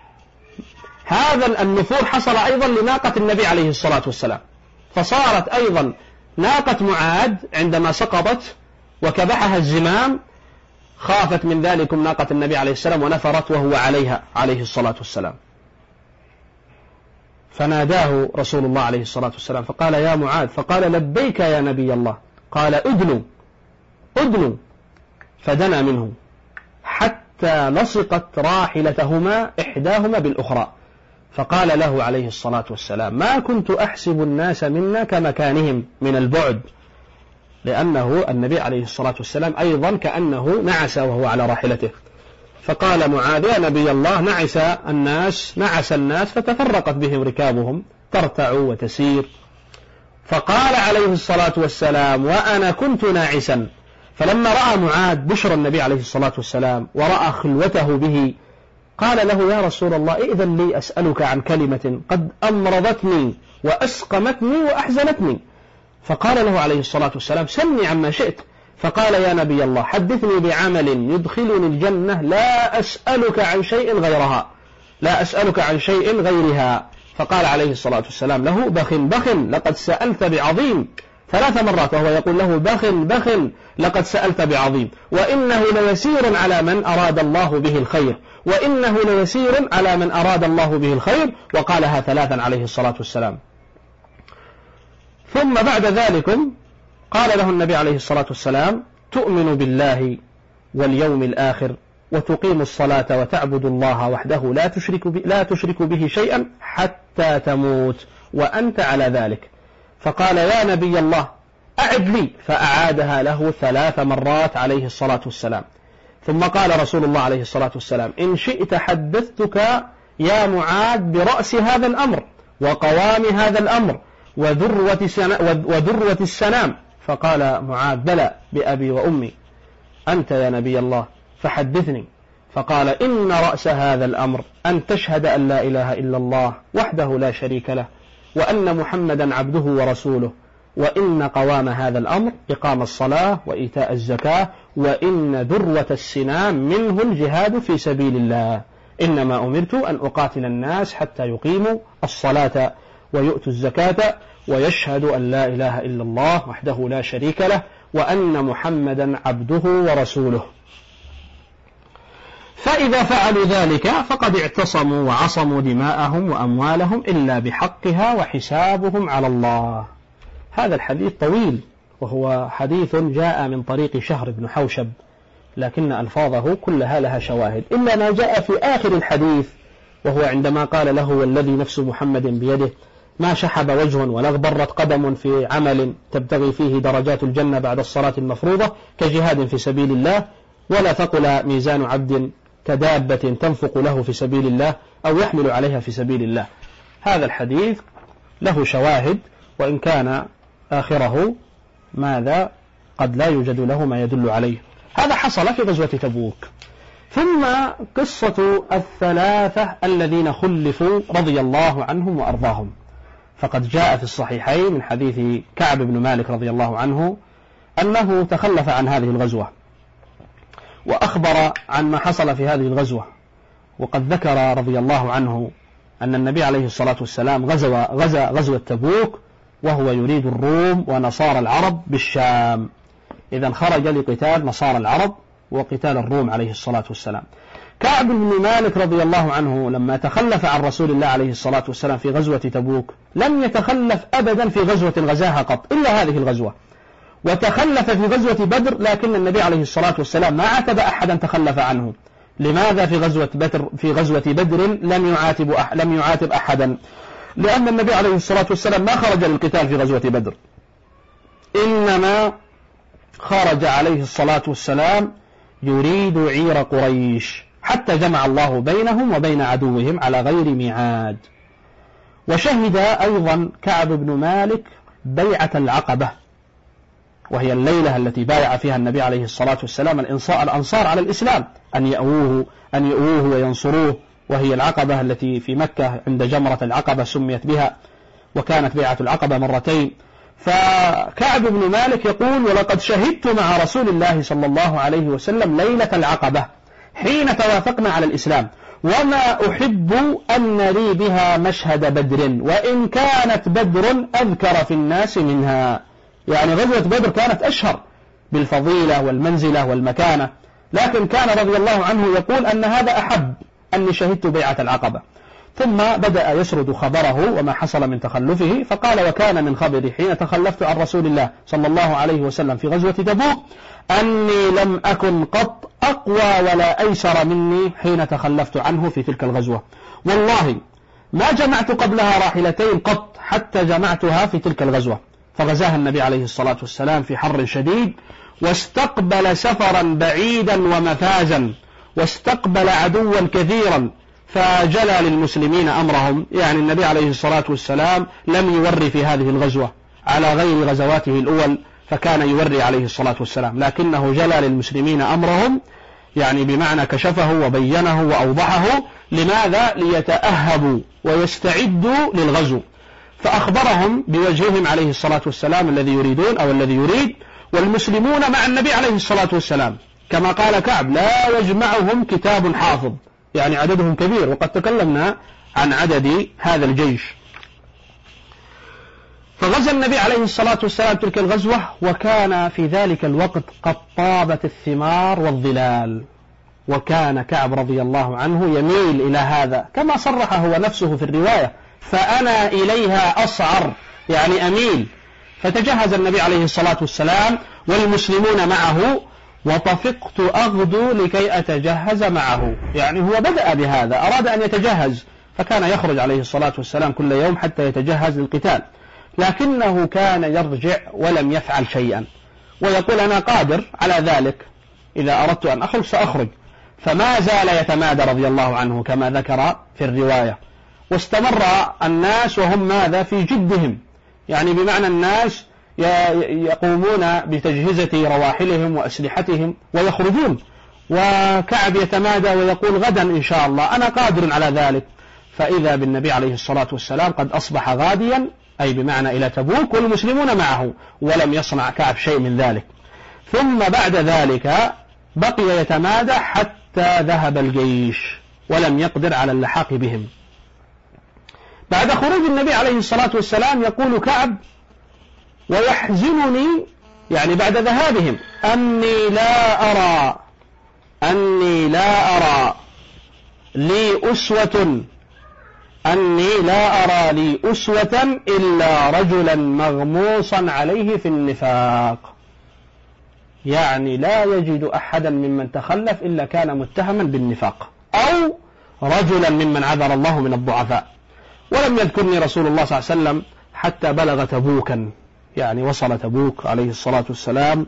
هذا النفور حصل أيضا لناقة النبي عليه الصلاة والسلام، فصارت أيضا ناقة معاذ عندما سقطت وكبحها الزمام خافت من ذلك ناقة النبي عليه السلام ونفرت وهو عليها عليه الصلاة والسلام. فناداه رسول الله عليه الصلاة والسلام فقال يا معاذ، فقال لبيك يا نبي الله، قال أدنوا، فدنا منه حتى لصقت راحلتهما إحداهما بالأخرى، فقال له عليه الصلاة والسلام ما كنت أحسب الناس منا كمكانهم من البعد، لأنه النبي عليه الصلاة والسلام أيضا كأنه نعس وهو على راحلته. فقال معاذ يا نبي الله نعس الناس فتفرقت بهم ركابهم ترتع وتسير. فقال عليه الصلاة والسلام وأنا كنت ناعسا. فلما رأى معاذ بشر النبي عليه الصلاة والسلام ورأى خلوته به قال له يا رسول الله ائذن لي أسألك عن كلمة قد أمرضتني وأسقمتني وأحزنتني. فقال له عليه الصلاة والسلام سلني عما شئت. فقال يا نبي الله حدثني بعمل يدخلني الجنة لا أسألك عن شيء غيرها. فقال عليه الصلاة والسلام له بخ لقد سألت بعظيم 3 مرات، وهو يقول له بخ لقد سألت بعظيم، وإنه ليسير على من أراد الله به الخير وقالها 3 عليه الصلاة والسلام. ثم بعد ذلك قال له النبي عليه الصلاة والسلام تؤمن بالله واليوم الآخر وتقيم الصلاة وتعبد الله وحده لا تشرك به شيئا حتى تموت وأنت على ذلك. فقال يا نبي الله أعد لي، فأعادها له 3 مرات عليه الصلاة والسلام. ثم قال رسول الله عليه الصلاة والسلام إن شئت حدثتك يا معاذ برأس هذا الأمر وقوام هذا الأمر وذروة السنام. فقال معاذ: بلى بأبي وأمي، أنت يا نبي الله فحدثني. فقال: إن رأس هذا الأمر أن تشهد أن لا إله إلا الله وحده لا شريك له وأن محمدا عبده ورسوله، وإن قوام هذا الأمر إقام الصلاة وإيتاء الزكاة، وإن ذروة السنام منه الجهاد في سبيل الله. إنما أمرت أن أقاتل الناس حتى يقيموا الصلاة ويؤتوا الزكاة ويشهدوا أن لا إله إلا الله وحده لا شريك له وأن محمدا عبده ورسوله. فإذا فعلوا ذلك فقد اعتصموا وعصموا دماءهم وأموالهم إلا بحقها وحسابهم على الله. هذا الحديث طويل، وهو حديث جاء من طريق شهر بن حوشب، لكن ألفاظه كلها لها شواهد، إلا ما جاء في آخر الحديث، وهو عندما قال له: والذي نفس محمد بيده ما شحب وجه ولا اغبرت قدم في عمل تبتغي فيه درجات الجنة بعد الصلاة المفروضة كجهاد في سبيل الله، ولا ثقل ميزان عبد كدابة تنفق له في سبيل الله أو يحمل عليها في سبيل الله. هذا الحديث له شواهد، وإن كان آخره ماذا قد لا يوجد له ما يدل عليه. هذا حصل في غزوة تبوك. ثم قصة الثلاثة الذين خلفوا رضي الله عنهم وأرضاهم، فقد جاء في الصحيحين من حديث كعب بن مالك رضي الله عنه أنه تخلف عن هذه الغزوة، وأخبر عن ما حصل في هذه الغزوة. وقد ذكر رضي الله عنه أن النبي عليه الصلاة والسلام غزا غزوة تبوك وهو يريد الروم ونصارى العرب بالشام، إذا خرج لقتال نصارى العرب وقتال الروم عليه الصلاة والسلام. كعب بن مالك رضي الله عنه لما تخلف عن رسول الله عليه الصلاة والسلام في غزوة تبوك لم يتخلف أبدا في غزوة غزاها قط إلا هذه الغزوة، وتخلف في غزوة بدر، لكن النبي عليه الصلاة والسلام ما عاتب أحدا تخلف عنه. لماذا في غزوة بدر لم يعاتب أحدا؟ لأن النبي عليه الصلاة والسلام ما خرج للقتال في غزوة بدر، إنما خرج عليه الصلاة والسلام يريد عير قريش، حتى جمع الله بينهم وبين عدوهم على غير ميعاد. وشهد أيضا كعب بن مالك بيعة العقبة، وهي الليلة التي بايع فيها النبي عليه الصلاة والسلام الأنصار على الإسلام أن يأووه وينصروه، وهي العقبة التي في مكة عند جمرة العقبة سميت بها، وكانت بيعة العقبة مرتين. فكعب بن مالك يقول: ولقد شهدت مع رسول الله صلى الله عليه وسلم ليلة العقبة حين توافقنا على الإسلام، وما أحب أن لي بها مشهد بدر، وإن كانت بدر أذكر في الناس منها. يعني غزوة بدر كانت أشهر بالفضيلة والمنزلة والمكانة، لكن كان رضي الله عنه يقول أن هذا أحب أني شهدت بيعة العقبة. ثم بدأ يسرد خبره وما حصل من تخلفه، فقال: وكان من خبري حين تخلفت عن رسول الله صلى الله عليه وسلم في غزوة تبوك أني لم أكن قط أقوى ولا أيسر مني حين تخلفت عنه في تلك الغزوة، والله ما جمعت قبلها راحلتين قط حتى جمعتها في تلك الغزوة. فغزاها النبي عليه الصلاة والسلام في حر شديد، واستقبل سفرا بعيدا ومفازا، واستقبل عدوا كثيرا، فجلى للمسلمين أمرهم. يعني النبي عليه الصلاة والسلام لم يوري في هذه الغزوة على غير غزواته الأول، فكان يوري عليه الصلاة والسلام، لكنه جلى للمسلمين أمرهم، يعني بمعنى كشفه وبينه وأوضحه. لماذا؟ ليتأهبوا ويستعدوا للغزو، فأخبرهم بوجههم عليه الصلاة والسلام الذي يريدون أو الذي يريد، والمسلمون مع النبي عليه الصلاة والسلام كما قال كعب: لا يجمعهم كتاب حافظ، يعني عددهم كبير، وقد تكلمنا عن عدد هذا الجيش. فغزا النبي عليه الصلاة والسلام تلك الغزوة، وكان في ذلك الوقت قد طابت الثمار والظلال، وكان كعب رضي الله عنه يميل إلى هذا كما صرح هو نفسه في الرواية: فأنا إليها أصعر، يعني أميل. فتجهز النبي عليه الصلاة والسلام والمسلمون معه، وطفقت أغدو لكي أتجهز معه، يعني هو بدأ بهذا، أراد أن يتجهز، فكان يخرج عليه الصلاة والسلام كل يوم حتى يتجهز للقتال، لكنه كان يرجع ولم يفعل شيئا، ويقول: أنا قادر على ذلك، إذا أردت أن أخرج سأخرج. فما زال يتمادى رضي الله عنه كما ذكر في الرواية، واستمر الناس وهم ماذا في جدهم، يعني بمعنى الناس يقومون بتجهيزة رواحلهم وأسلحتهم ويخرجون، وكعب يتمادى ويقول غدا إن شاء الله أنا قادر على ذلك. فإذا بالنبي عليه الصلاة والسلام قد أصبح غاديا، أي بمعنى إلى تبوك، والمسلمون معه، ولم يصنع كعب شيء من ذلك. ثم بعد ذلك بقي يتمادى حتى ذهب الجيش ولم يقدر على اللحاق بهم. بعد خروج النبي عليه الصلاة والسلام يقول كعب: ويحزنني، يعني بعد ذهابهم، أني لا أرى لي أسوة إلا رجلا مغموصا عليه في النفاق. يعني لا يجد أحدا ممن تخلف إلا كان متهما بالنفاق، أو رجلا ممن عذر الله من الضعفاء. ولم يذكرني رسول الله صلى الله عليه وسلم حتى بلغ تبوكا، يعني وصل تبوك عليه الصلاة والسلام.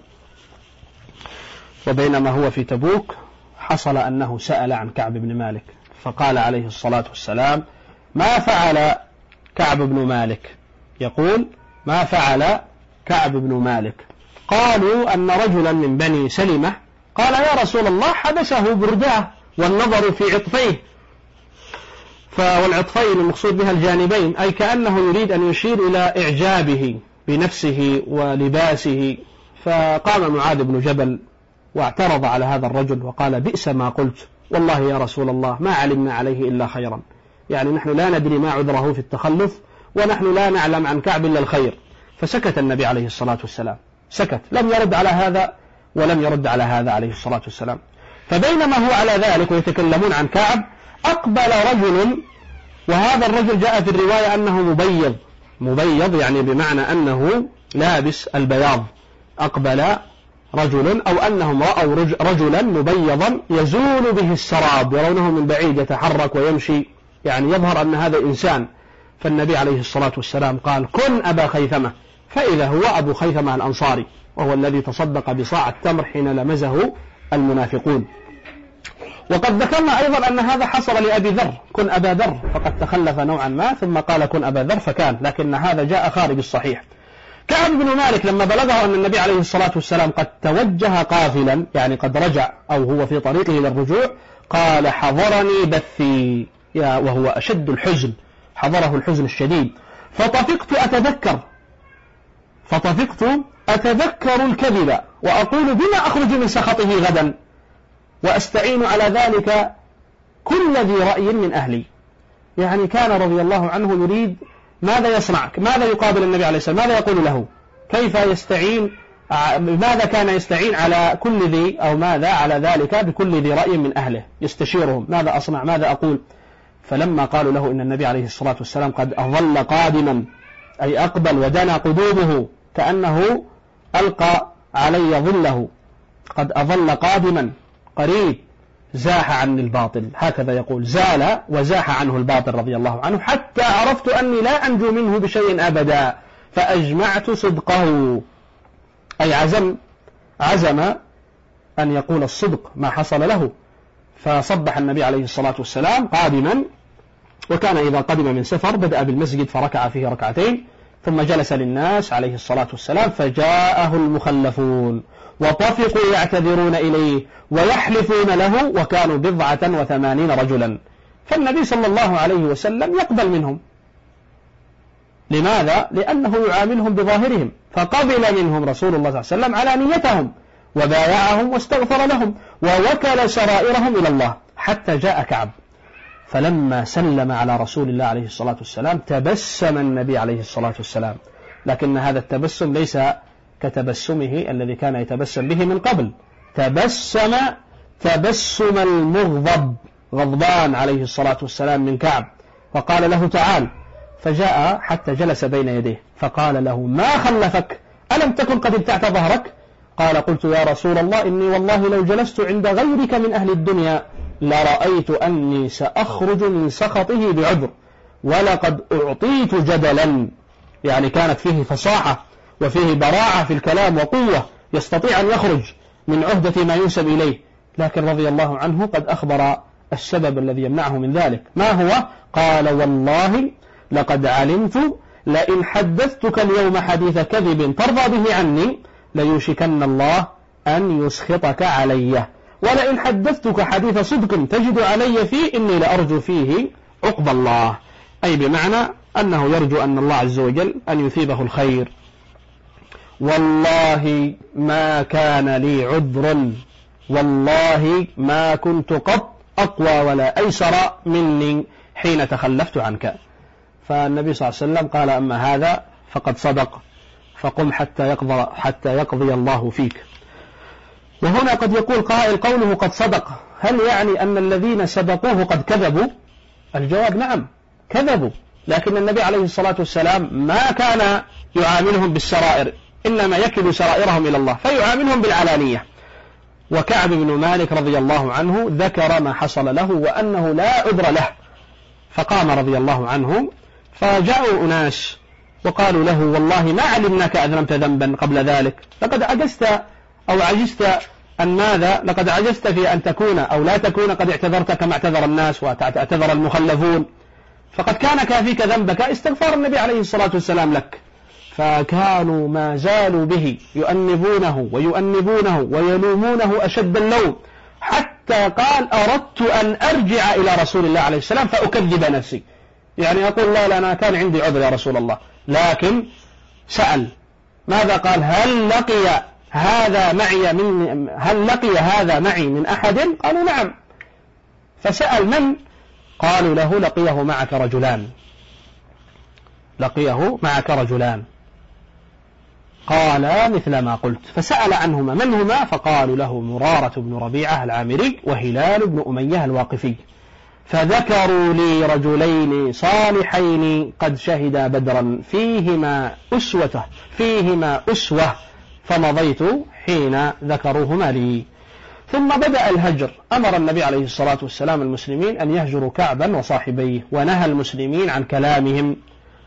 وبينما هو في تبوك حصل أنه سأل عن كعب بن مالك، فقال عليه الصلاة والسلام: ما فعل كعب بن مالك؟ يقول: ما فعل كعب بن مالك؟ قالوا أن رجلا من بني سلمة قال: يا رسول الله حبسه برداه والنظر في عطفيه. والعطفين المقصود بها الجانبين، أي كأنه يريد أن يشير إلى إعجابه بنفسه ولباسه. فقام معاذ بن جبل واعترض على هذا الرجل وقال: بئس ما قلت، والله يا رسول الله ما علمنا عليه إلا خيرا. يعني نحن لا ندري ما عذره في التخلف، ونحن لا نعلم عن كعب إلا الخير. فسكت النبي عليه الصلاة والسلام، سكت، لم يرد على هذا ولم يرد على هذا عليه الصلاة والسلام. فبينما هو على ذلك ويتكلمون عن كعب، أقبل رجل، وهذا الرجل جاء في الرواية أنه مبيض، يعني بمعنى أنه لابس البياض. أقبل رجل، أو أنهم رأوا رجلا مبيضا يزول به السراب، يرونه من بعيد يتحرك ويمشي، يعني يظهر أن هذا إنسان. فالنبي عليه الصلاة والسلام قال: كن أبا خيثمة. فإذا هو أبو خيثمة الأنصاري، وهو الذي تصدق بصاع التمر حين لمزه المنافقون. وقد ذكرنا أيضا أن هذا حصل لأبي ذر: كن أبا ذر، فقد تخلف نوعا ما ثم قال كن أبا ذر فكان، لكن هذا جاء خارج الصحيح. كعب بن مالك لما بلغه أن النبي عليه الصلاة والسلام قد توجه قافلا، يعني قد رجع أو هو في طريقه للرجوع، قال: حضرني بثي، وهو أشد الحزن، حضره الحزن الشديد. فطفقت أتذكر الكذب، وأقول بما أخرج من سخطه غدا، وأستعين على ذلك كل ذي رأي من أهلي. يعني كان رضي الله عنه يريد ماذا يصنع، ماذا يقابل النبي عليه السلام، ماذا يقول له، كيف يستعين، ماذا كان يستعين على كل ذي، أو ماذا على ذلك بكل ذي رأي من أهله، يستشيرهم ماذا أصنع، ماذا أقول. فلما قالوا له إن النبي عليه الصلاة والسلام قد أظل قادما، أي أقبل ودنا قدومه كأنه ألقى علي ظله، قد أظل قادما قريب، زاح عني الباطل، هكذا يقول، زال وزاح عنه الباطل رضي الله عنه، حتى عرفت أني لا أنجو منه بشيء أبدا، فأجمعت صدقه، أي عزم أن يقول الصدق ما حصل له. فصبح النبي عليه الصلاة والسلام قادما، وكان إذا قدم من سفر بدأ بالمسجد فركع فيه ركعتين، ثم جلس للناس عليه الصلاة والسلام، فجاءه المخلفون وطفقوا يعتذرون إليه ويحلفون له، وكانوا 89 رجلا. فالنبي صلى الله عليه وسلم يقبل منهم. لماذا؟ لأنه يعاملهم بظاهرهم، فقبل منهم رسول الله صلى الله عليه وسلم على نيتهم، وبايعهم واستغفر لهم، ووكل سرائرهم إلى الله، حتى جاء كعب. فلما سلم على رسول الله عليه الصلاة والسلام تبسم النبي عليه الصلاة والسلام، لكن هذا التبسم ليس كتبسمه الذي كان يتبسم به من قبل، تبسم تبسم المغضب، غضبان عليه الصلاة والسلام من كعب، فقال له تعال، فجاء حتى جلس بين يديه، فقال له ما خلفك، ألم تكن قد ابتعت ظهرك؟ قال قلت يا رسول الله إني والله لو جلست عند غيرك من أهل الدنيا لرأيت أني سأخرج من سخطه بعذر، ولقد أعطيت جدلا، يعني كانت فيه فصاحة وفيه براعة في الكلام وقوة، يستطيع أن يخرج من عهدة ما ينسب إليه، لكن رضي الله عنه قد أخبر السبب الذي يمنعه من ذلك. ما هو؟ قال والله لقد علمت لئن حدثتك اليوم حديث كذب ترضى به عني ليوشكن الله أن يسخطك علي، ولئن حدثتك حديث صدق تجد علي فيه إني لأرجو فيه عقب الله، أي بمعنى أنه يرجو أن الله عز وجل أن يثيبه الخير. والله ما كان لي عذر، والله ما كنت قط أقوى ولا أيسر مني حين تخلفت عنك. فالنبي صلى الله عليه وسلم قال أما هذا فقد صدق، فقم حتى يقضي الله فيك. وهنا قد يقول قائل قوله قد صدق، هل يعني أن الذين سبقوه قد كذبوا؟ الجواب نعم كذبوا، لكن النبي عليه الصلاة والسلام ما كان يعاملهم بالسرائر، إنما يكل سرائرهم إلى الله فيعاملهم بالعلانية. وكعب بن مالك رضي الله عنه ذكر ما حصل له وأنه لا عذر له، فقام رضي الله عنه فجاءوا أناس وقالوا له والله ما علمناك أذنبت ذنبا قبل ذلك، لقد عجزت أن ماذا؟ لقد عجزت في أن تكون أو لا تكون قد اعتذرت كما اعتذر الناس واعتذر المخلفون، فقد كان كافيك ذنبك استغفار النبي عليه الصلاة والسلام لك. فكانوا ما زالوا به يؤنبونه ويلومونه أشد اللوم، حتى قال أردت أن أرجع إلى رسول الله عليه السلام فأكذب نفسي، يعني أقول لا أنا كان عندي عذر يا رسول الله، لكن سأل ماذا قال؟ هل لقي هذا معي من أحد؟ قالوا نعم. فسأل من؟ قالوا له لقيه معك رجلان. قال مثل ما قلت، فسأل عنهما من هما؟ فقالوا له مرارة بن ربيعة العامري وهلال بن أمية الواقفي، فذكروا لي رجلين صالحين قد شهدا بدرا فيهما أسوة فمضيت حين ذكروهما لي. ثم بدأ الهجر، أمر النبي عليه الصلاة والسلام المسلمين أن يهجروا كعبا وصاحبيه، ونهى المسلمين عن كلامهم،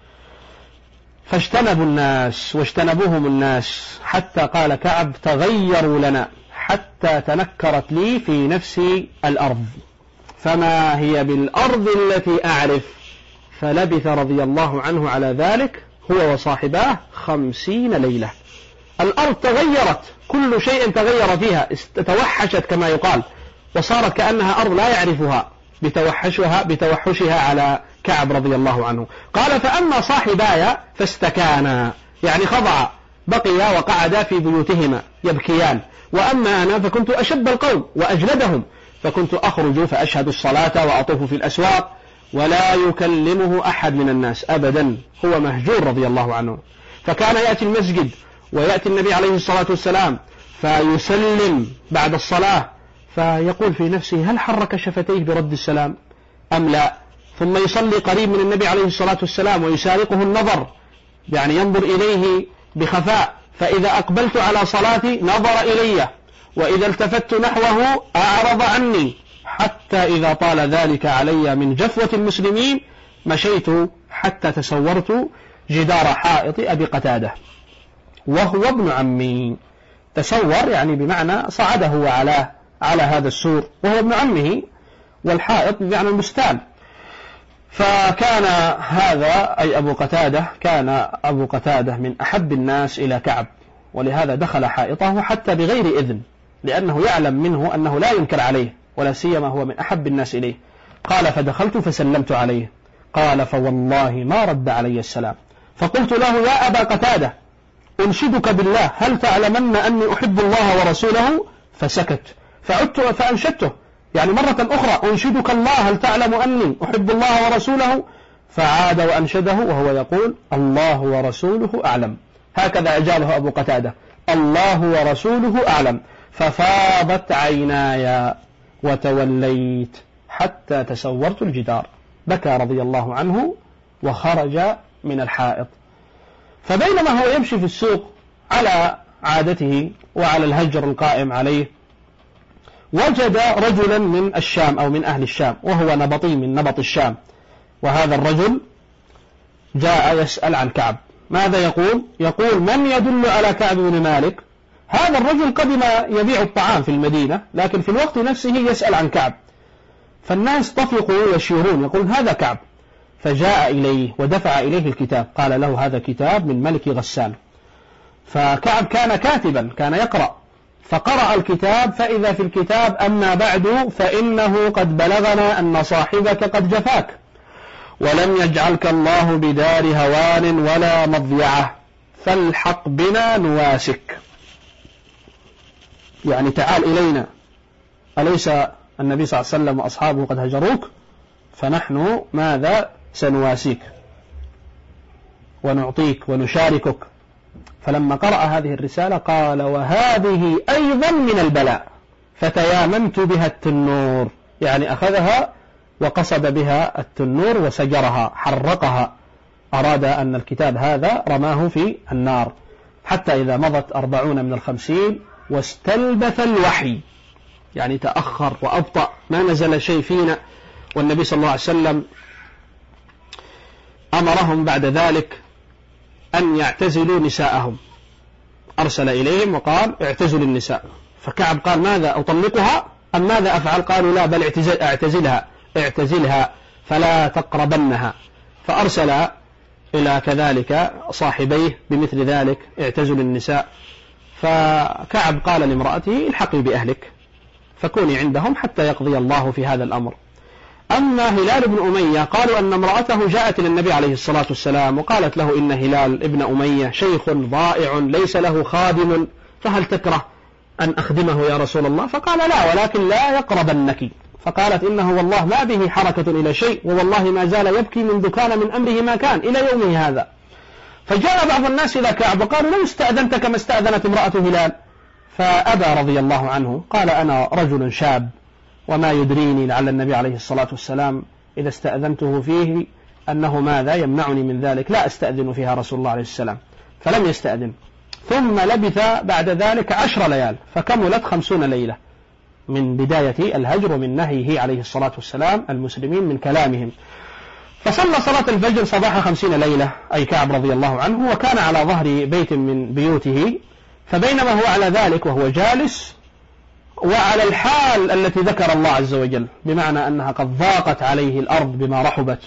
فاجتنبوا الناس واجتنبوهم الناس، حتى قال كعب تغيروا لنا حتى تنكرت لي في نفسي الأرض، فما هي بالأرض التي أعرف. فلبث رضي الله عنه على ذلك هو وصاحباه 50 ليلة. الأرض تغيرت، كل شيء تغير فيها، توحشت كما يقال، وصارت كأنها أرض لا يعرفها بتوحشها على كعب رضي الله عنه. قال فأما صاحبايا فاستكانا، يعني خضع، بقيا وقعدا في بيوتهما يبكيان، وأما أنا فكنت أشب القوم وأجلدهم، فكنت أخرج فأشهد الصلاة وأطوف في الأسواق ولا يكلمه أحد من الناس أبدا، هو مهجور رضي الله عنه. فكان يأتي المسجد ويأتي النبي عليه الصلاة والسلام فيسلم بعد الصلاة، فيقول في نفسه هل حرك شفتيه برد السلام أم لا؟ ثم يصلي قريب من النبي عليه الصلاة والسلام ويسارقه النظر، يعني ينظر إليه بخفاء، فإذا أقبلت على صلاتي نظر إلي، وإذا التفت نحوه أعرض عني، حتى إذا طال ذلك علي من جفوة المسلمين مشيت حتى تسورت جدار حائط أبي قتادة وهو ابن عمي. تسور يعني بمعنى صعده على هذا السور، وهو ابن عمه، والحائط بمعنى المستان. فكان هذا أي أبو قتادة، كان أبو قتادة من أحب الناس إلى كعب، ولهذا دخل حائطه حتى بغير إذن، لأنه يعلم منه أنه لا ينكر عليه، ولا سيما هو من أحب الناس إليه. قال فدخلت فسلمت عليه، قال فوالله ما رد علي السلام، فقلت له يا أبا قتادة أنشدك بالله هل تعلمن أني أحب الله ورسوله؟ فسكت، فعدت فأنشدته يعني مرة أخرى أنشدك الله هل تعلم أني أحب الله ورسوله؟ فعاد وأنشده وهو يقول الله ورسوله أعلم. هكذا أجابه أبو قتادة الله ورسوله أعلم. ففاضت عيناي وتوليت حتى تسورت الجدار. بكى رضي الله عنه وخرج من الحائط. فبينما هو يمشي في السوق على عادته وعلى الهجر القائم عليه، وجد رجلا من الشام أو من أهل الشام، وهو نبطي من نبط الشام، وهذا الرجل جاء يسأل عن كعب. ماذا يقول؟ يقول من يدل على كعب بن مالك؟ هذا الرجل قدم يبيع الطعام في المدينة، لكن في الوقت نفسه يسأل عن كعب، فالناس طفقوا يشيرون يقول هذا كعب. فجاء إليه ودفع إليه الكتاب، قال له هذا كتاب من ملك غسان. فكعب كان كاتبا، كان يقرأ، فقرأ الكتاب فإذا في الكتاب: أما بعد فإنه قد بلغنا أن صاحبك قد جفاك، ولم يجعلك الله بدار هوان ولا مضيعة، فالحق بنا نواسك. يعني تعال إلينا، أليس النبي صلى الله عليه وسلم وأصحابه قد هجروك؟ فنحن ماذا سنواسيك ونعطيك ونشاركك. فلما قرأ هذه الرسالة قال: وهذه أيضا من البلاء، فتياممت بها التنور، يعني أخذها وقصد بها التنور وسجرها، حرقها، أراد أن الكتاب هذا رماه في النار، حتى إذا مضت 40 من 50 واستلبث الوحي، يعني تأخر وأبطأ، ما نزل شيء فينا. والنبي صلى الله عليه وسلم أمرهم بعد ذلك أن يعتزلوا نساءهم، أرسل إليهم وقال: اعتزلوا النساء. فكعب قال: ماذا أطلقها أم ماذا أفعل؟ قالوا: لا، بل اعتزلها فلا تقربنها. فأرسل إلى كذلك صاحبيه بمثل ذلك: اعتزلوا النساء. فكعب قال لامرأته: الحقي بأهلك فكوني عندهم حتى يقضي الله في هذا الأمر. أما هلال بن أمية قالوا أن امرأته جاءت إلى النبي عليه الصلاة والسلام وقالت له: إن هلال ابن أمية شيخ ضائع ليس له خادم، فهل تكره أن أخدمه يا رسول الله؟ فقال: لا، ولكن لا يقربنك. فقالت: إنه والله ما به حركة إلى شيء، ووالله ما زال يبكي منذ كان من أمره ما كان إلى يومه هذا. فجاء بعض الناس إلى كعب وقالوا: لو استأذنت كما استأذنت امرأة هلال. فأبى رضي الله عنه، قال: أنا رجل شاب وما يدريني لعل النبي عليه الصلاة والسلام إذا استأذنته فيه أنه ماذا يمنعني من ذلك، لا أستأذن فيها رسول الله عليه السلام. فلم يستأذن. ثم لبث بعد ذلك 10 ليال، فكملت 50 ليلة من بداية الهجر ومن نهيه عليه الصلاة والسلام المسلمين من كلامهم. فصلى صلاة الفجر صباح 50 ليلة أي كعب رضي الله عنه، وكان على ظهر بيت من بيوته. فبينما هو على ذلك وهو جالس وعلى الحال التي ذكر الله عز وجل، بمعنى أنها قد ضاقت عليه الأرض بما رحبت،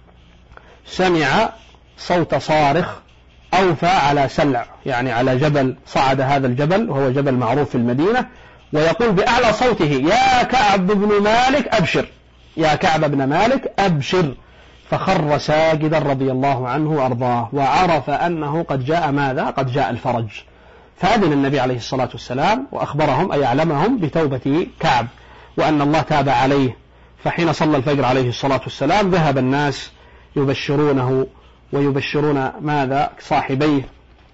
سمع صوت صارخ أوفى على سلع، يعني على جبل، صعد هذا الجبل وهو جبل معروف في المدينة، ويقول بأعلى صوته: يا كعب بن مالك أبشر، يا كعب بن مالك أبشر. فخر ساجدا رضي الله عنه وأرضاه، وعرف أنه قد جاء ماذا؟ قد جاء الفرج. فأذن النبي عليه الصلاة والسلام وأخبرهم أي أعلمهم بتوبة كعب وأن الله تاب عليه. فحين صلى الفجر عليه الصلاة والسلام ذهب الناس يبشرونه ويبشرون ماذا؟ صاحبيه.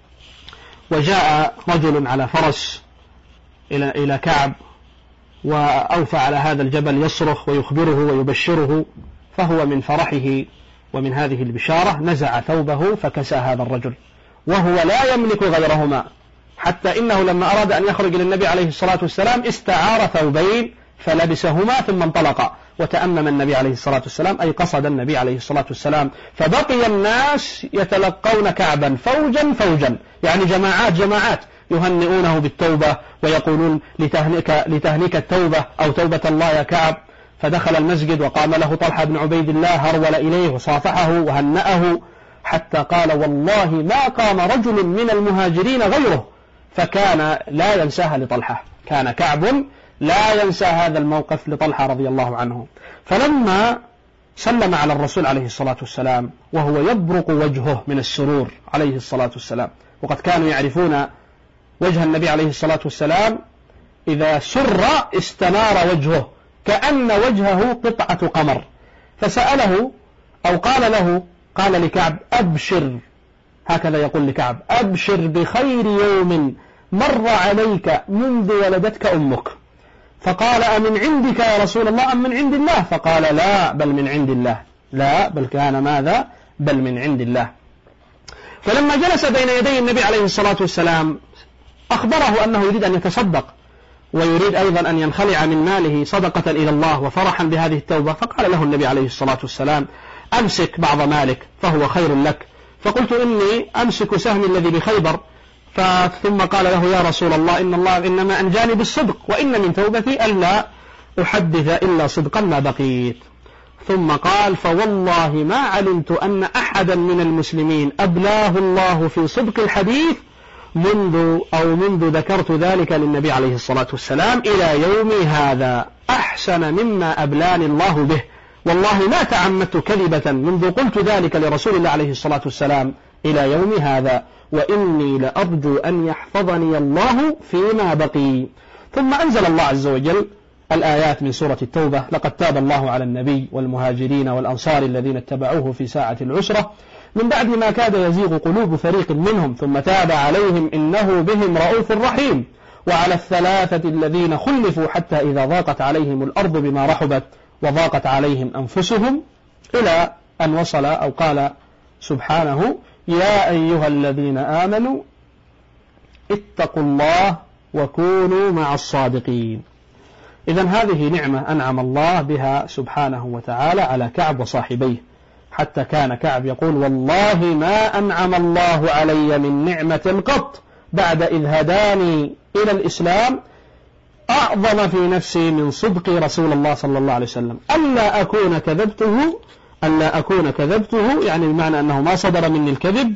وجاء رجل على فرس إلى كعب وأوفى على هذا الجبل يصرخ ويخبره ويبشره، فهو من فرحه ومن هذه البشارة نزع ثوبه فكسى هذا الرجل وهو لا يملك غيرهما، حتى إنه لما أراد أن يخرج إلى النبي عليه الصلاة والسلام استعار ثوبين فلبسهما ثم انطلق، وتأمم النبي عليه الصلاة والسلام أي قصد النبي عليه الصلاة والسلام. فبقي الناس يتلقون كعبا فوجا فوجا، يعني جماعات جماعات، يهنئونه بالتوبة ويقولون لتهنيك التوبة أو توبة الله يا كعب. فدخل المسجد وقام له طلحة بن عبيد الله، هرول إليه وصافحه وهنأه، حتى قال: والله ما قام رجل من المهاجرين غيره. فكان لا ينساها لطلحة، كان كعب لا ينسى هذا الموقف لطلحة رضي الله عنه. فلما سلم على الرسول عليه الصلاة والسلام وهو يبرق وجهه من السرور عليه الصلاة والسلام، وقد كانوا يعرفون وجه النبي عليه الصلاة والسلام إذا سر استنار وجهه كأن وجهه قطعة قمر. فسأله أو قال له، قال لكعب: أبشر، هكذا يقول لكعب: أبشر بخير يوم مر عليك منذ ولدتك أمك. فقال: أمن عندك يا رسول الله أم من عند الله؟ فقال: لا، بل من عند الله. لا، بل كان ماذا؟ بل من عند الله. فلما جلس بين يدي النبي عليه الصلاة والسلام أخبره أنه يريد أن يتصدق ويريد أيضا أن ينخلع من ماله صدقة إلى الله وفرحا بهذه التوبة. فقال له النبي عليه الصلاة والسلام: أمسك بعض مالك فهو خير لك. فقلت: إني أمسك سهمي الذي بخيبر. ثم قال له: يا رسول الله، إن الله إنما أنجاني بالصدق، وإن من توبتي ألا أحدث إلا صدقا ما بقيت. ثم قال: فوالله ما علمت أن أحدا من المسلمين أبلاه الله في صدق الحديث منذ ذكرت ذلك للنبي عليه الصلاة والسلام إلى يومي هذا أحسن مما أبلاني الله به، والله ما تعمدت كذبة منذ قلت ذلك لرسول الله عليه الصلاة والسلام إلى يوم هذا، وإني لأرجو أن يحفظني الله فيما بقي. ثم أنزل الله عز وجل الآيات من سورة التوبة: لقد تاب الله على النبي والمهاجرين والأنصار الذين اتبعوه في ساعة العسرة من بعد ما كاد يزيغ قلوب فريق منهم ثم تاب عليهم إنه بهم رؤوف رحيم، وعلى الثلاثة الذين خلفوا حتى إذا ضاقت عليهم الأرض بما رحبت وضاقت عليهم أنفسهم، إلى أن وصل أو قال سبحانه: يا أيها الذين آمنوا اتقوا الله وكونوا مع الصادقين. إذن هذه نعمة أنعم الله بها سبحانه وتعالى على كعب وصاحبيه، حتى كان كعب يقول: والله ما أنعم الله علي من نعمة قط بعد إذ هداني إلى الإسلام أعظم في نفسي من صدق رسول الله صلى الله عليه وسلم، ألا أكون كذبته، يعني بمعنى أنه ما صدر مني الكذب،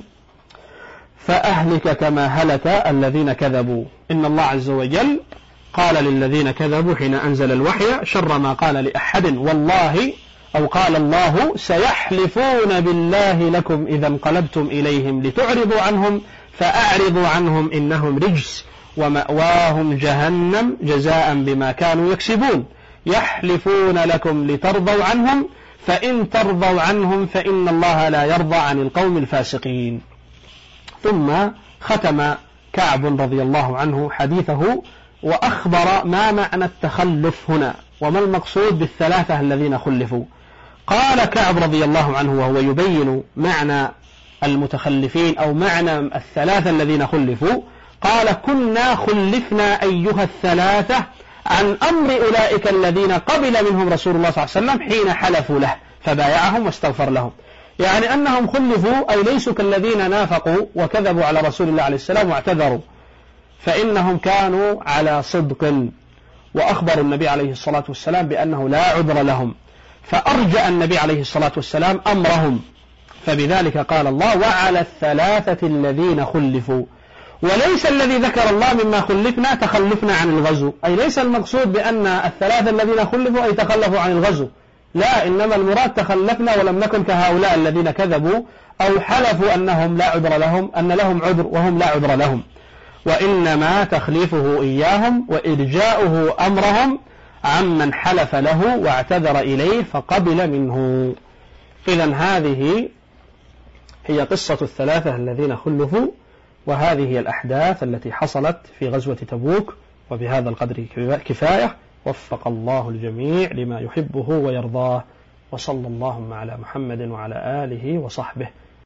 فأهلك كما هلك الذين كذبوا. إن الله عز وجل قال للذين كذبوا حين أنزل الوحي شر ما قال لأحد: والله، أو قال الله: سيحلفون بالله لكم إذا انقلبتم إليهم لتعرضوا عنهم فأعرضوا عنهم إنهم رجس ومأواهم جهنم جزاء بما كانوا يكسبون. يحلفون لكم لترضوا عنهم فإن ترضوا عنهم فإن الله لا يرضى عن القوم الفاسقين. ثم ختم كعب رضي الله عنه حديثه وأخبر ما معنى التخلف هنا وما المقصود بالثلاثة الذين خلفوا. قال كعب رضي الله عنه وهو يبين معنى المتخلفين أو معنى الثلاثة الذين خلفوا، قال: كنا خلفنا أيها الثلاثة عن أمر أولئك الذين قبل منهم رسول الله صلى الله عليه وسلم حين حلفوا له فبايعهم واستغفر لهم. يعني أنهم خلفوا أي ليسوا كالذين نافقوا وكذبوا على رسول الله عليه السلام واعتذروا، فإنهم كانوا على صدق، وأخبروا النبي عليه الصلاة والسلام بأنه لا عذر لهم، فأرجأ النبي عليه الصلاة والسلام أمرهم، فبذلك قال الله: وعلى الثلاثة الذين خلفوا. وليس الذي ذكر الله مما خلفنا تخلفنا عن الغزو، أي ليس المقصود بأن الثلاثة الذين خلفوا أي تخلفوا عن الغزو، لا، إنما المراد تخلفنا ولم نكن كهؤلاء الذين كذبوا أو حلفوا أنهم لا عذر لهم، أن لهم عذر وهم لا عذر لهم، وإنما تخليفه إياهم وإرجاؤه أمرهم عمن حلف له واعتذر إليه فقبل منه. إذن هذه هي قصة الثلاثة الذين خلفوا، وهذه هي الأحداث التي حصلت في غزوة تبوك، وبهذا القدر كفاية. وفق الله الجميع لما يحبه ويرضاه، وصلى اللهم على محمد وعلى آله وصحبه.